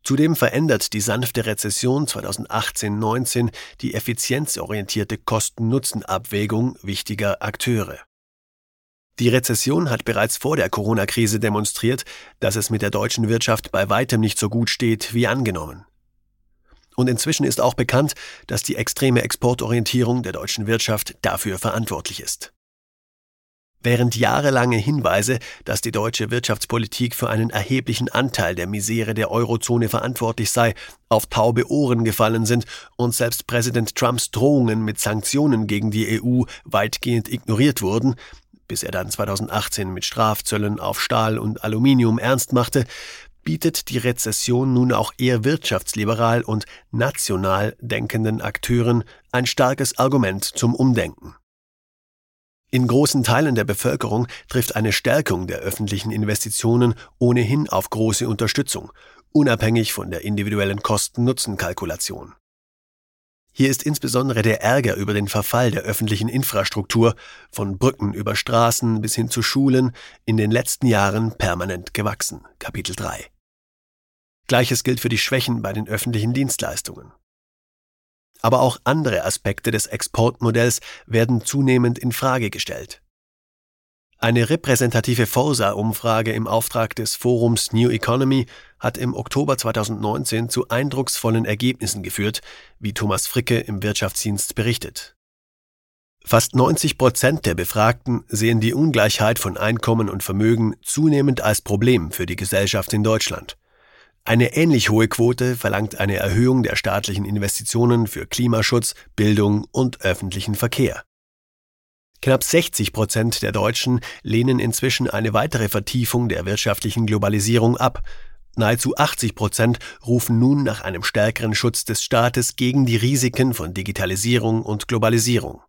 Zudem verändert die sanfte Rezession 2018-19 die effizienzorientierte Kosten-Nutzen-Abwägung wichtiger Akteure. Die Rezession hat bereits vor der Corona-Krise demonstriert, dass es mit der deutschen Wirtschaft bei weitem nicht so gut steht wie angenommen. Und inzwischen ist auch bekannt, dass die extreme Exportorientierung der deutschen Wirtschaft dafür verantwortlich ist. Während jahrelange Hinweise, dass die deutsche Wirtschaftspolitik für einen erheblichen Anteil der Misere der Eurozone verantwortlich sei, auf taube Ohren gefallen sind und selbst Präsident Trumps Drohungen mit Sanktionen gegen die EU weitgehend ignoriert wurden, bis er dann 2018 mit Strafzöllen auf Stahl und Aluminium ernst machte, bietet die Rezession nun auch eher wirtschaftsliberal und national denkenden Akteuren ein starkes Argument zum Umdenken. In großen Teilen der Bevölkerung trifft eine Stärkung der öffentlichen Investitionen ohnehin auf große Unterstützung, unabhängig von der individuellen Kosten-Nutzen-Kalkulation. Hier ist insbesondere der Ärger über den Verfall der öffentlichen Infrastruktur, von Brücken über Straßen bis hin zu Schulen, in den letzten Jahren permanent gewachsen. Kapitel 3. Gleiches gilt für die Schwächen bei den öffentlichen Dienstleistungen. Aber auch andere Aspekte des Exportmodells werden zunehmend in Frage gestellt. Eine repräsentative Forsa-Umfrage im Auftrag des Forums New Economy hat im Oktober 2019 zu eindrucksvollen Ergebnissen geführt, wie Thomas Fricke im Wirtschaftsdienst berichtet. Fast 90% der Befragten sehen die Ungleichheit von Einkommen und Vermögen zunehmend als Problem für die Gesellschaft in Deutschland. Eine ähnlich hohe Quote verlangt eine Erhöhung der staatlichen Investitionen für Klimaschutz, Bildung und öffentlichen Verkehr. Knapp 60% der Deutschen lehnen inzwischen eine weitere Vertiefung der wirtschaftlichen Globalisierung ab. Nahezu 80% rufen nun nach einem stärkeren Schutz des Staates gegen die Risiken von Digitalisierung und Globalisierung.